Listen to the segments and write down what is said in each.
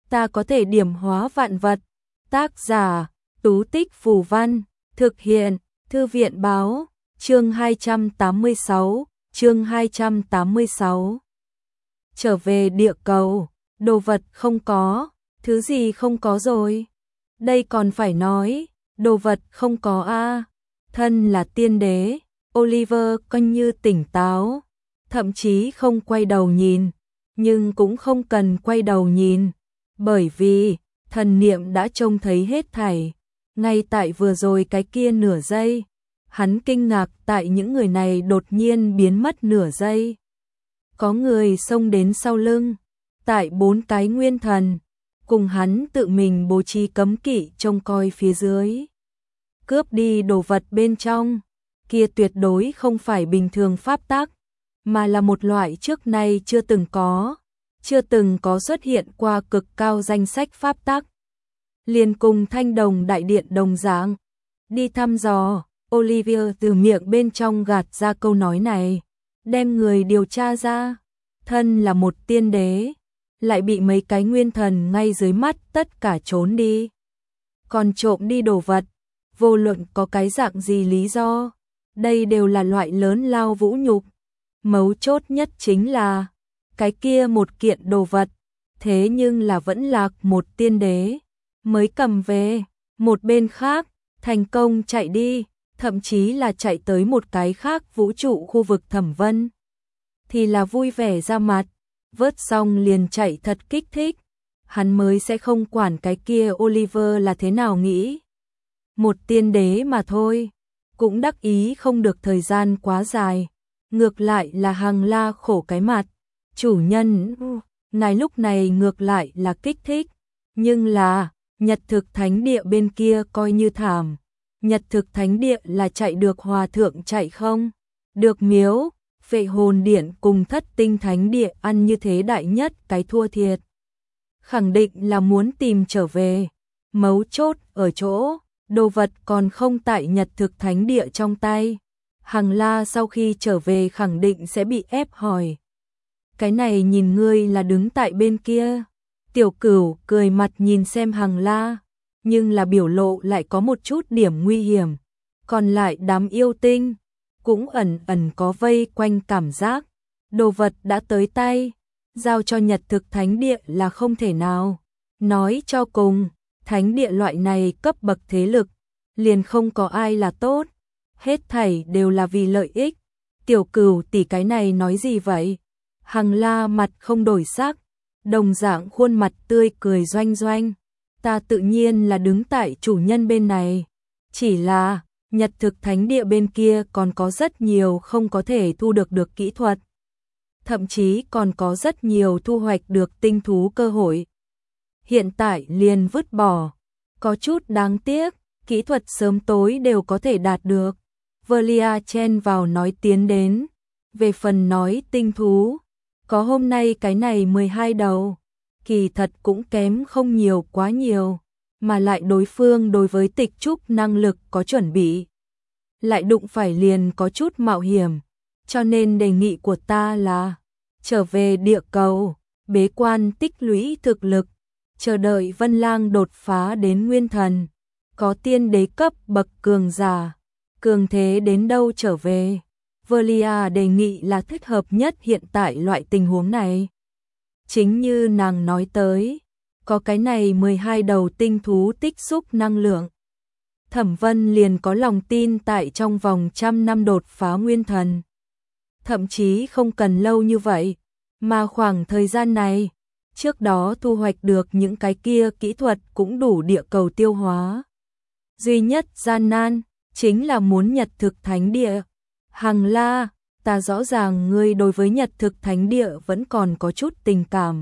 ta có thể điểm hóa vạn vật. Tác giả, Tú Tích Phù Văn, thực hiện, Thư viện Báo, chương 286, chương 286. Trở về địa cầu, đồ vật không có, thứ gì không có rồi? Đây còn phải nói, đồ vật không có a. Thân là tiên đế, Oliver coi như tỉnh táo, thậm chí không quay đầu nhìn, nhưng cũng không cần quay đầu nhìn, bởi vì thần niệm đã trông thấy hết thảy. Ngay tại vừa rồi cái kia nửa giây, hắn kinh ngạc tại những người này đột nhiên biến mất nửa giây. Có người xông đến sau lưng, tại 4 cái nguyên thần, cùng hắn tự mình bố trí cấm kỵ trông coi phía dưới. Cướp đi đồ vật bên trong, kia tuyệt đối không phải bình thường pháp tắc, mà là một loại trước nay chưa từng có xuất hiện qua cực cao danh sách pháp tắc. Liền cùng Thanh Đồng đại điện đồng dạng. Đi thăm dò, Olivier từ miệng bên trong gạt ra câu nói này, đem người điều tra ra. Thân là một tiên đế, lại bị mấy cái nguyên thần ngay dưới mắt tất cả trốn đi. Còn trộm đi đồ vật, vô luận có cái dạng gì lý do, đây đều là loại lớn lao vũ nhục. Mấu chốt nhất chính là, cái kia một kiện đồ vật, thế nhưng là vẫn lạc một tiên đế, mới cầm về. Một bên khác, thành công chạy đi, thậm chí là chạy tới một cái khác vũ trụ khu vực Thẩm Vân. Thì là vui vẻ ra mặt, vớt xong liền chạy thật kích thích, hắn mới sẽ không quản cái kia Oliver là thế nào nghĩ. Một tiên đế mà thôi, cũng đắc ý không được thời gian quá dài, ngược lại là Hằng La khổ cái mặt. Chủ nhân, ngài lúc này ngược lại là kích thích, nhưng là, Nhật Thực Thánh Địa bên kia coi như thảm. Nhật Thực Thánh Địa là chạy được hòa thượng chạy không? Được miếu, Phệ Hồn Điện cùng Thất Tinh Thánh Địa ăn như thế đại nhất cái thua thiệt. Khẳng định là muốn tìm trở về. Mấu chốt ở chỗ, đồ vật còn không tại Nhật Thực Thánh Địa trong tay. Hằng La sau khi trở về khẳng định sẽ bị ép hỏi. Cái này nhìn ngươi là đứng tại bên kia. Tiểu Cửu cười mặt nhìn xem Hằng La, nhưng là biểu lộ lại có một chút điểm nguy hiểm. Còn lại đám yêu tinh, cũng ẩn ẩn có vây quanh cảm giác. Đồ vật đã tới tay, giao cho Nhật Thực Thánh Địa là không thể nào. Nói cho cùng, Thánh Địa loại này cấp bậc thế lực, liền không có ai là tốt. Hết thảy đều là vì lợi ích. Tiểu Cửu tỷ cái này nói gì vậy? Hằng La mặt không đổi sắc, đồng dạng khuôn mặt tươi cười doanh doanh. Ta tự nhiên là đứng tại chủ nhân bên này. Chỉ là, Nhật Thực Thánh Địa bên kia còn có rất nhiều không có thể thu được kỹ thuật. Thậm chí còn có rất nhiều thu hoạch được tinh thú cơ hội. Hiện tại liền vứt bỏ. Có chút đáng tiếc, kỹ thuật sớm tối đều có thể đạt được. Velia chen vào nói tiến đến. Về phần nói tinh thú, có hôm nay cái này 12 đầu, kỳ thật cũng kém không nhiều quá nhiều, mà lại đối phương đối với tịch trúc năng lực có chuẩn bị. Lại đụng phải liền có chút mạo hiểm, cho nên đề nghị của ta là trở về địa cầu, bế quan tích lũy thực lực, chờ đợi Vân Lang đột phá đến nguyên thần, có tiên đế cấp bậc cường giả, cường thế đến đâu trở về. Velia đề nghị là thích hợp nhất hiện tại loại tình huống này. Chính như nàng nói tới, có cái này 12 đầu tinh thú tích xúc năng lượng. Thẩm Vân liền có lòng tin tại trong vòng 100 năm đột phá nguyên thần. Thậm chí không cần lâu như vậy, mà khoảng thời gian này, trước đó thu hoạch được những cái kia kỹ thuật cũng đủ địa cầu tiêu hóa. Duy nhất gian nan, chính là muốn Nhật Thực Thánh Địa. Hằng La, ta rõ ràng ngươi đối với Nhật Thực Thánh Địa vẫn còn có chút tình cảm.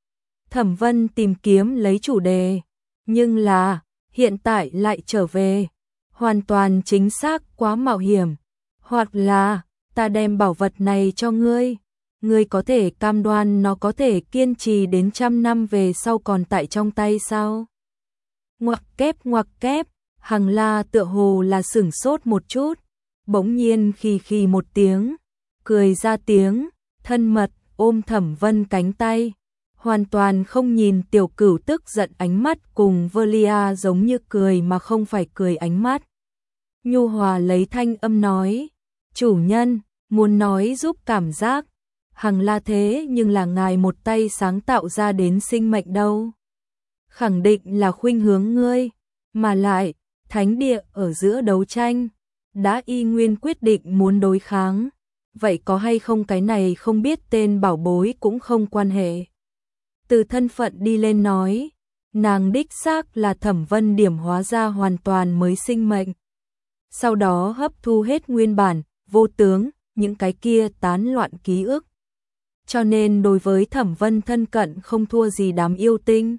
Thẩm Vân tìm kiếm lấy chủ đề, nhưng là, hiện tại lại trở về, hoàn toàn chính xác quá mạo hiểm. Hoặc là, ta đem bảo vật này cho ngươi, ngươi có thể cam đoan nó có thể kiên trì đến 100 năm về sau còn tại trong tay sao? Ngoặc kép, Hằng La tựa hồ là sửng sốt một chút. Bỗng nhiên khì một tiếng, cười ra tiếng, thân mật ôm Thẩm Vân cánh tay, hoàn toàn không nhìn Tiểu Cửu tức giận ánh mắt cùng Velia giống như cười mà không phải cười ánh mắt. Nhu hòa lấy thanh âm nói, chủ nhân, muốn nói giúp cảm giác, Hằng La thế nhưng là ngài một tay sáng tạo ra đến sinh mệnh đâu. Khẳng định là khuynh hướng ngươi, mà lại, thánh địa ở giữa đấu tranh, đã y nguyên quyết định muốn đối kháng, vậy có hay không cái này không biết tên bảo bối cũng không quan hệ. Từ thân phận đi lên nói, nàng đích xác là Thẩm Vân điểm hóa ra hoàn toàn mới sinh mệnh. Sau đó hấp thu hết nguyên bản, vô tướng, những cái kia tán loạn ký ức. Cho nên đối với Thẩm Vân thân cận không thua gì đám yêu tinh.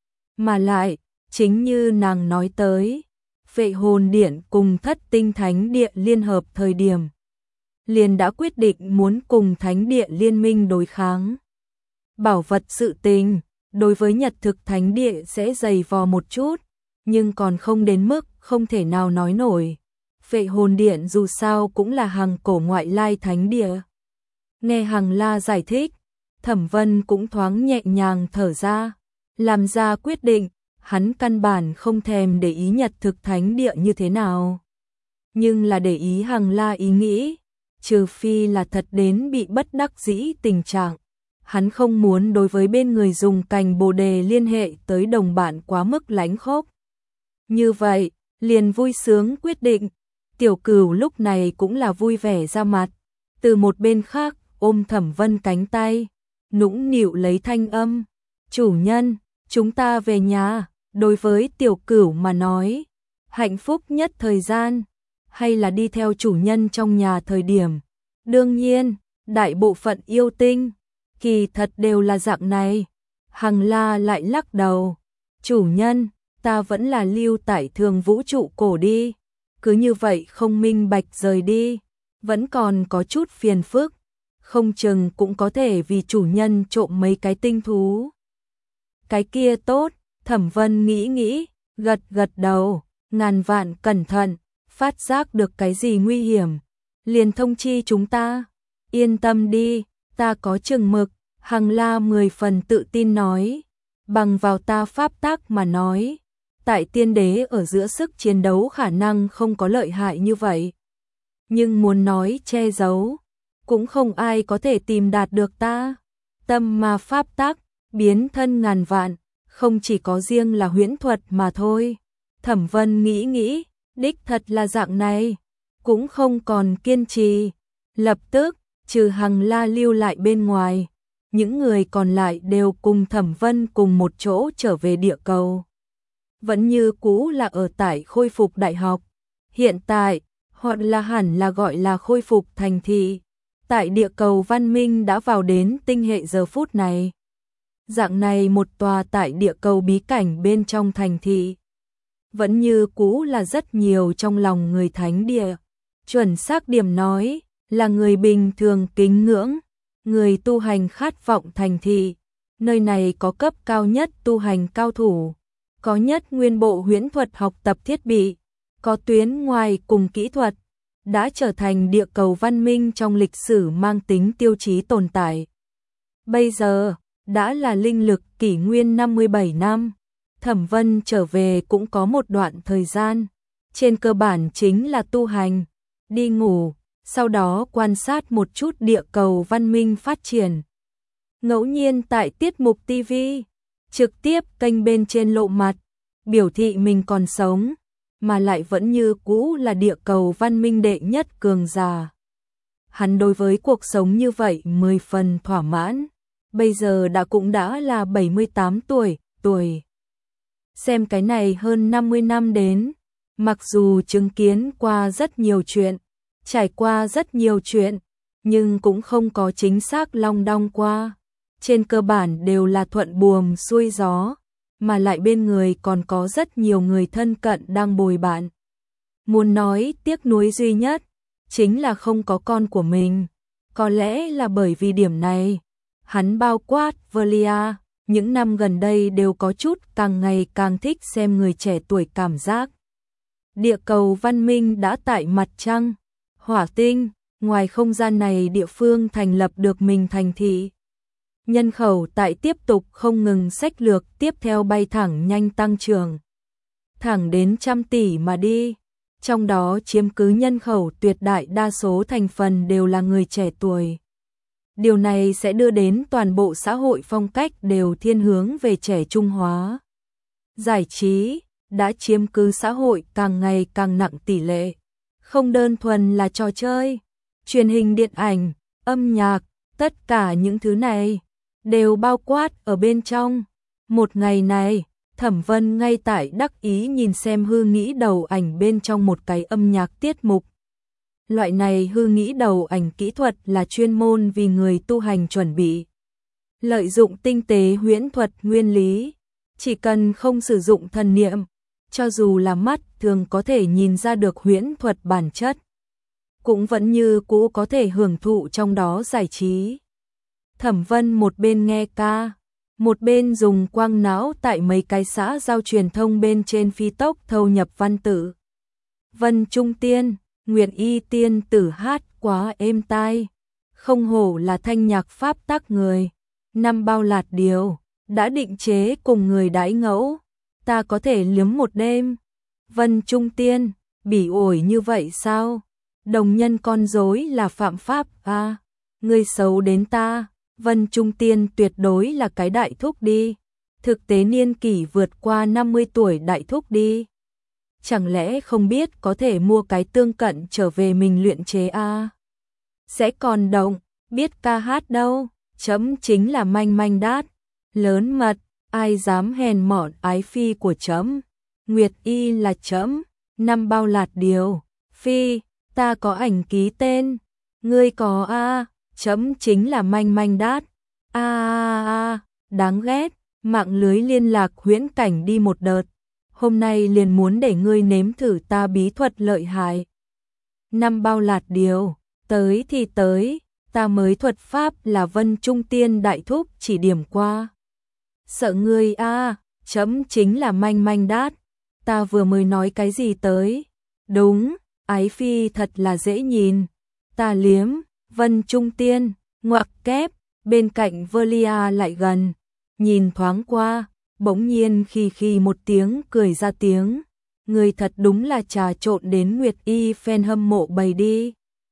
Mà lại, chính như nàng nói tới, Phệ Hồn Điện cùng Thất Tinh Thánh Địa liên hợp thời điểm, liền đã quyết định muốn cùng Thánh Địa liên minh đối kháng. Bảo vật sự tình, đối với Nhật Thực Thánh Địa sẽ dày vò một chút, nhưng còn không đến mức không thể nào nói nổi. Phệ Hồn Điện dù sao cũng là hàng cổ ngoại lai thánh địa. Nghe Hằng La giải thích, Thẩm Vân cũng thoáng nhẹ nhàng thở ra, làm ra quyết định, hắn căn bản không thèm để ý Nhật Thực Thánh Địa như thế nào. Nhưng là để ý Hằng La ý nghĩ, trừ phi là thật đến bị bất đắc dĩ tình trạng. Hắn không muốn đối với bên người dùng cành bồ đề liên hệ tới đồng bạn quá mức lánh khốc. Như vậy, liền vui sướng quyết định, Tiểu Cửu lúc này cũng là vui vẻ ra mặt, từ một bên khác ôm Thẩm Vân cánh tay, nũng nịu lấy thanh âm, chủ nhân, chúng ta về nhà. Đối với Tiểu Cửu mà nói, hạnh phúc nhất thời gian, hay là đi theo chủ nhân trong nhà thời điểm. Đương nhiên, đại bộ phận yêu tinh, kỳ thật đều là dạng này. Hằng La lại lắc đầu, chủ nhân, ta vẫn là lưu tại Thường Vũ Trụ Cổ đi. Cứ như vậy không minh bạch rời đi, vẫn còn có chút phiền phức, không chừng cũng có thể vì chủ nhân trộm mấy cái tinh thú. Cái kia tốt, Thẩm Vân nghĩ, gật gật đầu, ngàn vạn cẩn thận, phát giác được cái gì nguy hiểm, liền thông chi chúng ta. Yên tâm đi, ta có chừng mực, Hằng La 10 phần tự tin nói, bằng vào ta pháp tác mà nói. Tại tiên đế ở giữa sức chiến đấu khả năng không có lợi hại như vậy. Nhưng muốn nói che giấu, cũng không ai có thể tìm đạt được ta. Tâm ma pháp tác, biến thân ngàn vạn, không chỉ có riêng là huyễn thuật mà thôi. Thẩm Vân nghĩ, đích thật là dạng này, cũng không còn kiên trì. Lập tức, trừ Hằng La lưu lại bên ngoài, những người còn lại đều cùng Thẩm Vân cùng một chỗ trở về địa cầu. Vẫn như cũ là ở tại khôi phục đại học. Hiện tại, hoặc là hẳn là gọi là khôi phục thành thị. Tại địa cầu văn minh đã vào đến tinh hệ giờ phút này. Dạng này một tòa tại địa cầu bí cảnh bên trong thành thị. Vẫn như cũ là rất nhiều trong lòng người thánh địa. Chuẩn xác điểm nói, là người bình thường kính ngưỡng, người tu hành khát vọng thành thị. Nơi này có cấp cao nhất tu hành cao thủ. Có nhất nguyên bộ huyễn thuật học tập thiết bị, có tuyến ngoài cùng kỹ thuật, đã trở thành địa cầu văn minh trong lịch sử mang tính tiêu chí tồn tại. Bây giờ, đã là linh lực kỷ nguyên 57 năm, Thẩm Vân trở về cũng có một đoạn thời gian, trên cơ bản chính là tu hành, đi ngủ, sau đó quan sát một chút địa cầu văn minh phát triển. Ngẫu nhiên tại tiết mục TV, trực tiếp kênh bên trên lộ mặt, biểu thị mình còn sống, mà lại vẫn như cũ là địa cầu văn minh đệ nhất cường giả. Hắn đối với cuộc sống như vậy 10 phần thỏa mãn, bây giờ cũng đã là 78 tuổi. Xem cái này hơn 50 năm đến, mặc dù chứng kiến qua rất nhiều chuyện, trải qua rất nhiều chuyện, nhưng cũng không có chính xác long đong qua. Trên cơ bản đều là thuận buồm xuôi gió, mà lại bên người còn có rất nhiều người thân cận đang bồi bạn. Muốn nói tiếc nuối duy nhất, chính là không có con của mình. Có lẽ là bởi vì điểm này, hắn bao quát Velia, những năm gần đây đều có chút càng ngày càng thích xem người trẻ tuổi cảm giác. Địa cầu văn minh đã tại mặt trăng, hỏa tinh, ngoài không gian này địa phương thành lập được mình thành thị. Nhân khẩu tại tiếp tục không ngừng sách lược tiếp theo bay thẳng nhanh tăng trưởng. Thẳng đến 100 tỷ mà đi. Trong đó chiếm cứ nhân khẩu tuyệt đại đa số thành phần đều là người trẻ tuổi. Điều này sẽ đưa đến toàn bộ xã hội phong cách đều thiên hướng về trẻ trung hóa. Giải trí đã chiếm cứ xã hội càng ngày càng nặng tỷ lệ. Không đơn thuần là trò chơi, truyền hình điện ảnh, âm nhạc, tất cả những thứ này đều bao quát ở bên trong. Một ngày này, Thẩm Vân ngay tại đắc ý nhìn xem hư nghĩ đầu ảnh bên trong một cái âm nhạc tiết mục. Loại này hư nghĩ đầu ảnh kỹ thuật là chuyên môn vì người tu hành chuẩn bị. Lợi dụng tinh tế huyễn thuật nguyên lý, chỉ cần không sử dụng thần niệm, cho dù là mắt thường có thể nhìn ra được huyễn thuật bản chất, cũng vẫn như cũ có thể hưởng thụ trong đó giải trí. Thẩm Vân một bên nghe ca, một bên dùng quang não tại mấy cái xã giao truyền thông bên trên phi tốc thâu nhập văn tự. Vân Trung Tiên, Nguyệt Y tiên tử hát quá êm tai, không hổ là thanh nhạc pháp tác người. Năm bao lạt điều, đã định chế cùng người đãi ngẫu, ta có thể liếm một đêm. Vân Trung Tiên, bỉ ổi như vậy sao? Đồng nhân con rối là phạm pháp à? Người xấu đến ta. Vân Trung Tiên tuyệt đối là cái đại thúc đi. Thực tế niên kỷ vượt qua 50 tuổi đại thúc đi. Chẳng lẽ không biết có thể mua cái tương cận trở về mình luyện chế à? Sẽ còn động, biết ca hát đâu. Chấm chính là manh manh đát. Lớn mật, ai dám hèn mọn ái phi của chấm. Nguyệt Y là chấm. Năm bao lạt điều. Phi, ta có ảnh ký tên. Ngươi có a? Chấm chính là manh manh đát. Đáng ghét, mạng lưới liên lạc huyễn cảnh đi một đợt. Hôm nay liền muốn để ngươi nếm thử ta bí thuật lợi hại. Năm bao lạt điều, tới thì tới, ta mới thuật pháp là Vân Trung Tiên đại thúc chỉ điểm qua. Sợ ngươi a? Chấm chính là manh manh đát. Ta vừa mới nói cái gì tới? Đúng, ái phi thật là dễ nhìn. Ta liếm. Vân Trung Tiên, ngoặc kép, bên cạnh Velia lại gần, nhìn thoáng qua, bỗng nhiên khi một tiếng cười ra tiếng. Người thật đúng là trà trộn đến Nguyệt Y fan hâm mộ bầy đi.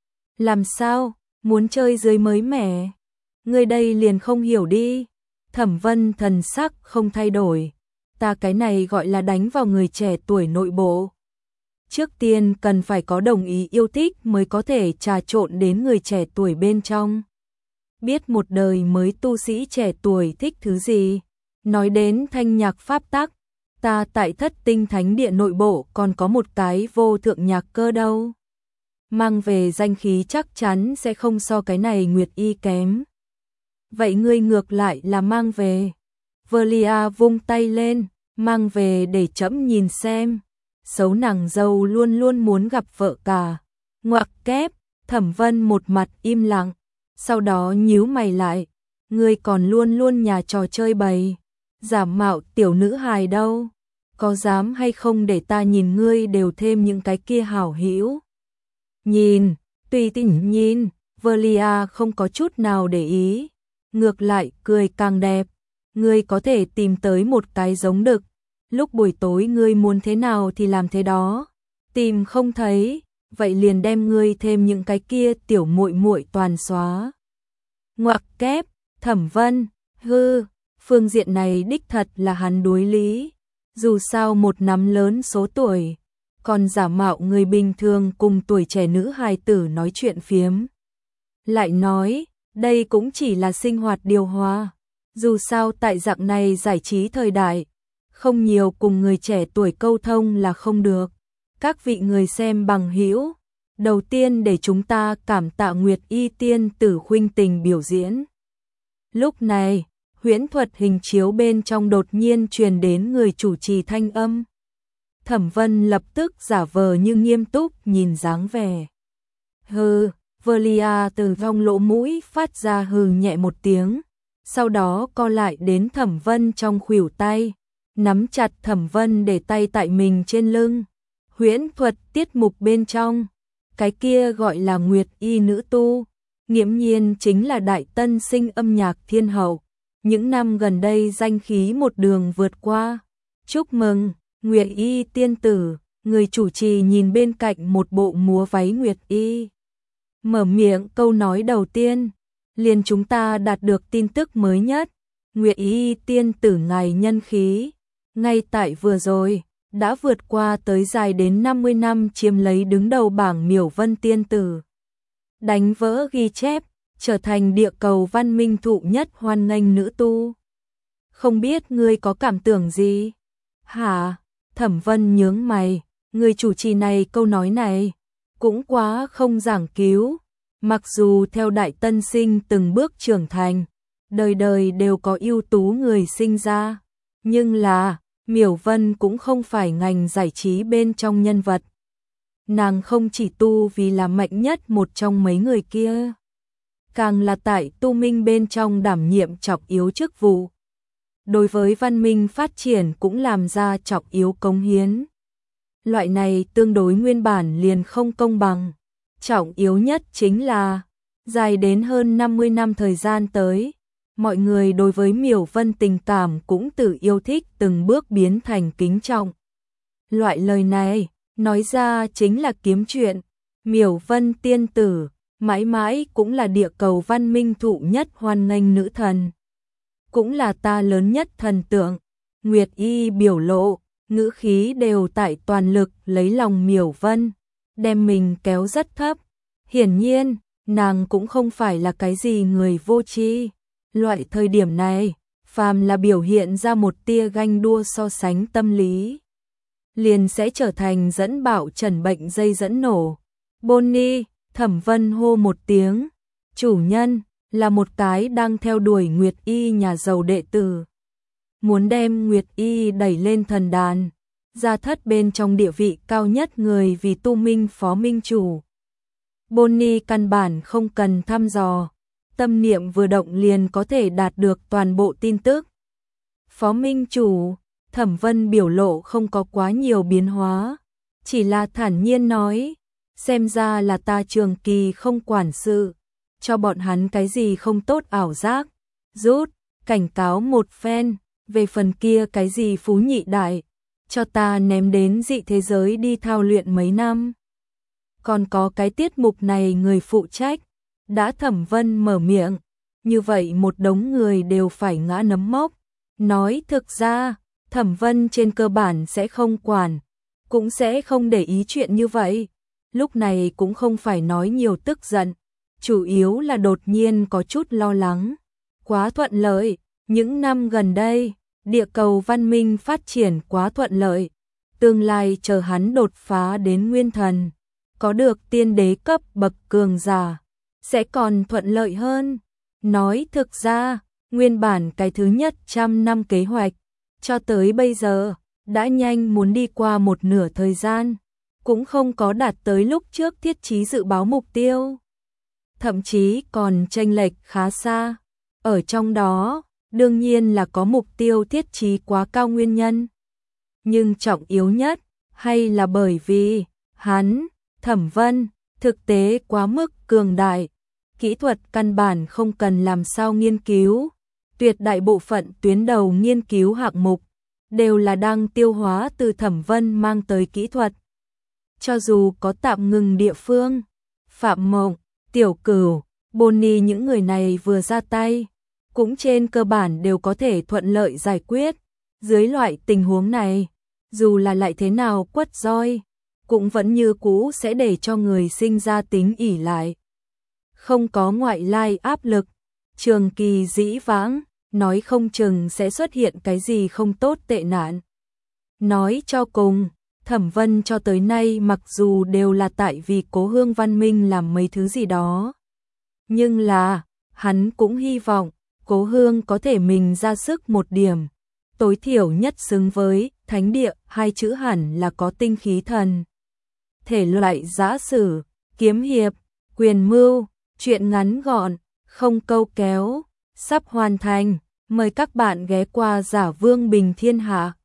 Làm sao, muốn chơi dưới mới mẻ? Người đây liền không hiểu đi. Thẩm Vân thần sắc không thay đổi. Ta cái này gọi là đánh vào người trẻ tuổi nội bộ. Trước tiên cần phải có đồng ý yêu thích mới có thể trà trộn đến người trẻ tuổi bên trong. Biết một đời mới tu sĩ trẻ tuổi thích thứ gì. Nói đến thanh nhạc pháp tắc, ta tại Thất Tinh Thánh Địa nội bộ còn có một cái vô thượng nhạc cơ đâu. Mang về danh khí chắc chắn sẽ không so cái này Nguyệt Y kém. Vậy ngươi ngược lại là mang về. Velia vung tay lên, mang về để chấm nhìn xem. Xấu nàng dâu luôn luôn muốn gặp vợ cả. Ngoặc kép, Thẩm Vân một mặt im lặng, sau đó nhíu mày lại. Ngươi còn luôn luôn nhà trò chơi bày. Giả mạo tiểu nữ hài đâu. Có dám hay không để ta nhìn ngươi đều thêm những cái kia hảo hữu. Nhìn, tùy tiện nhìn, Velia không có chút nào để ý. Ngược lại cười càng đẹp. Ngươi có thể tìm tới một cái giống đực. Lúc buổi tối ngươi muốn thế nào thì làm thế đó. Tìm không thấy, vậy liền đem ngươi thêm những cái kia tiểu muội muội toàn xóa. Ngoặc kép, Thẩm Vân, phương diện này đích thật là hắn đối lý. Dù sao một nắm lớn số tuổi, còn giả mạo người bình thường cùng tuổi trẻ nữ hài tử nói chuyện phiếm. Lại nói, đây cũng chỉ là sinh hoạt điều hòa. Dù sao tại dạng này giải trí thời đại, không nhiều cùng người trẻ tuổi câu thông là không được. Các vị người xem bằng hữu, đầu tiên để chúng ta cảm tạ Nguyệt Y tiên tử khuynh tình biểu diễn. Lúc này, huyễn thuật hình chiếu bên trong đột nhiên truyền đến người chủ trì thanh âm. Thẩm Vân lập tức giả vờ như nghiêm túc nhìn dáng vẻ. Velia từ trong lỗ mũi phát ra hừ nhẹ một tiếng, sau đó co lại đến Thẩm Vân trong khuỷu tay, nắm chặt Thẩm Vân để tay tại mình trên lưng. Huyễn thuật tiết mục bên trong, cái kia gọi là Nguyệt Y nữ tu, nghiễm nhiên chính là đại tân sinh âm nhạc thiên hậu. những năm gần đây danh khí một đường vượt qua. Chúc mừng, Nguyệt Y tiên tử, người chủ trì nhìn bên cạnh một bộ múa váy Nguyệt Y. Mở miệng câu nói đầu tiên, liền chúng ta đạt được tin tức mới nhất. Nguyệt Y tiên tử ngài nhân khí, ngay tại vừa rồi, đã vượt qua tới dài đến 50 năm chiếm lấy đứng đầu bảng Miểu Vân tiên tử. Đánh vỡ ghi chép, trở thành địa cầu văn minh thụ nhất hoan nghênh nữ tu. Không biết ngươi có cảm tưởng gì? Hả? Thẩm Vân nhướng mày, người chủ trì này câu nói này cũng quá không giảng cứu. Mặc dù theo đại tân sinh từng bước trưởng thành, đời đời đều có ưu tú người sinh ra, nhưng là Miểu Vân cũng không phải ngành giải trí bên trong nhân vật. Nàng không chỉ tu vì là mạnh nhất một trong mấy người kia, càng là tại tu minh bên trong đảm nhiệm trọng yếu chức vụ. Đối với văn minh phát triển cũng làm ra trọng yếu cống hiến. Loại này tương đối nguyên bản liền không công bằng. Trọng yếu nhất chính là, dài đến hơn 50 năm thời gian tới, mọi người đối với Miểu Vân tình cảm cũng từ yêu thích từng bước biến thành kính trọng. Loại lời này, nói ra chính là kiếm chuyện. Miểu Vân tiên tử, mãi mãi cũng là địa cầu văn minh thụ nhất hoan nghênh nữ thần. Cũng là ta lớn nhất thần tượng. Nguyệt Y biểu lộ, ngữ khí đều tại toàn lực lấy lòng Miểu Vân, đem mình kéo rất thấp. Hiển nhiên, nàng cũng không phải là cái gì người vô tri. Loại thời điểm này, phàm là biểu hiện ra một tia ganh đua so sánh tâm lý, liền sẽ trở thành dẫn bạo trần bệnh dây dẫn nổ. Bonnie, Thẩm Vân hô một tiếng. Chủ nhân, là một cái đang theo đuổi Nguyệt Y nhà giàu đệ tử. Muốn đem Nguyệt Y đẩy lên thần đàn, gia thất bên trong địa vị cao nhất người vì tu minh phó minh chủ. Bonnie căn bản không cần thăm dò, tâm niệm vừa động liền có thể đạt được toàn bộ tin tức. Phó minh chủ, Thẩm Vân biểu lộ không có quá nhiều biến hóa, chỉ là thản nhiên nói, xem ra là ta trường kỳ không quản sự, cho bọn hắn cái gì không tốt ảo giác, rút, cảnh cáo một phen, về phần kia cái gì phú nhị đại, cho ta ném đến dị thế giới đi thao luyện mấy năm. Còn có cái tiết mục này người phụ trách, đã Thẩm Vân mở miệng, như vậy một đống người đều phải ngã nấm mốc. Nói thực ra, Thẩm Vân trên cơ bản sẽ không quản, cũng sẽ không để ý chuyện như vậy. Lúc này cũng không phải nói nhiều tức giận, chủ yếu là đột nhiên có chút lo lắng. Quá thuận lợi, những năm gần đây, địa cầu văn minh phát triển quá thuận lợi. Tương lai chờ hắn đột phá đến nguyên thần, có được tiên đế cấp bậc cường giả, sẽ còn thuận lợi hơn. Nói thực ra, nguyên bản cái thứ nhất 100 năm kế hoạch, cho tới bây giờ, đã nhanh muốn đi qua một nửa thời gian, cũng không có đạt tới lúc trước thiết chí dự báo mục tiêu. Thậm chí còn chênh lệch khá xa. Ở trong đó, đương nhiên là có mục tiêu thiết chí quá cao nguyên nhân. Nhưng trọng yếu nhất, hay là bởi vì, hắn, Thẩm Vân, thực tế quá mức cường đại. Kỹ thuật căn bản không cần làm sao nghiên cứu. Tuyệt đại bộ phận tuyến đầu nghiên cứu hạng mục, đều là đang tiêu hóa từ Thẩm Vân mang tới kỹ thuật. Cho dù có tạm ngừng địa phương, Phạm Mộng, Tiểu Cửu, Bonnie những người này vừa ra tay, cũng trên cơ bản đều có thể thuận lợi giải quyết. Dưới loại tình huống này, dù là lại thế nào quất roi, cũng vẫn như cũ sẽ để cho người sinh ra tính ỷ lại. Không có ngoại lai áp lực, trường kỳ dĩ vãng, nói không chừng sẽ xuất hiện cái gì không tốt tệ nạn. Nói cho cùng, Thẩm Vân cho tới nay mặc dù đều là tại vì Cố Hương Văn Minh làm mấy thứ gì đó, nhưng là, hắn cũng hy vọng Cố Hương có thể mình ra sức một điểm, tối thiểu nhất xứng với thánh địa, hai chữ hẳn là có tinh khí thần. Thể loại giã sử, kiếm hiệp, quyền mưu, truyện ngắn gọn, không câu kéo, sắp hoàn thành, mời các bạn ghé qua Giả Vương Bình Thiên Hạ.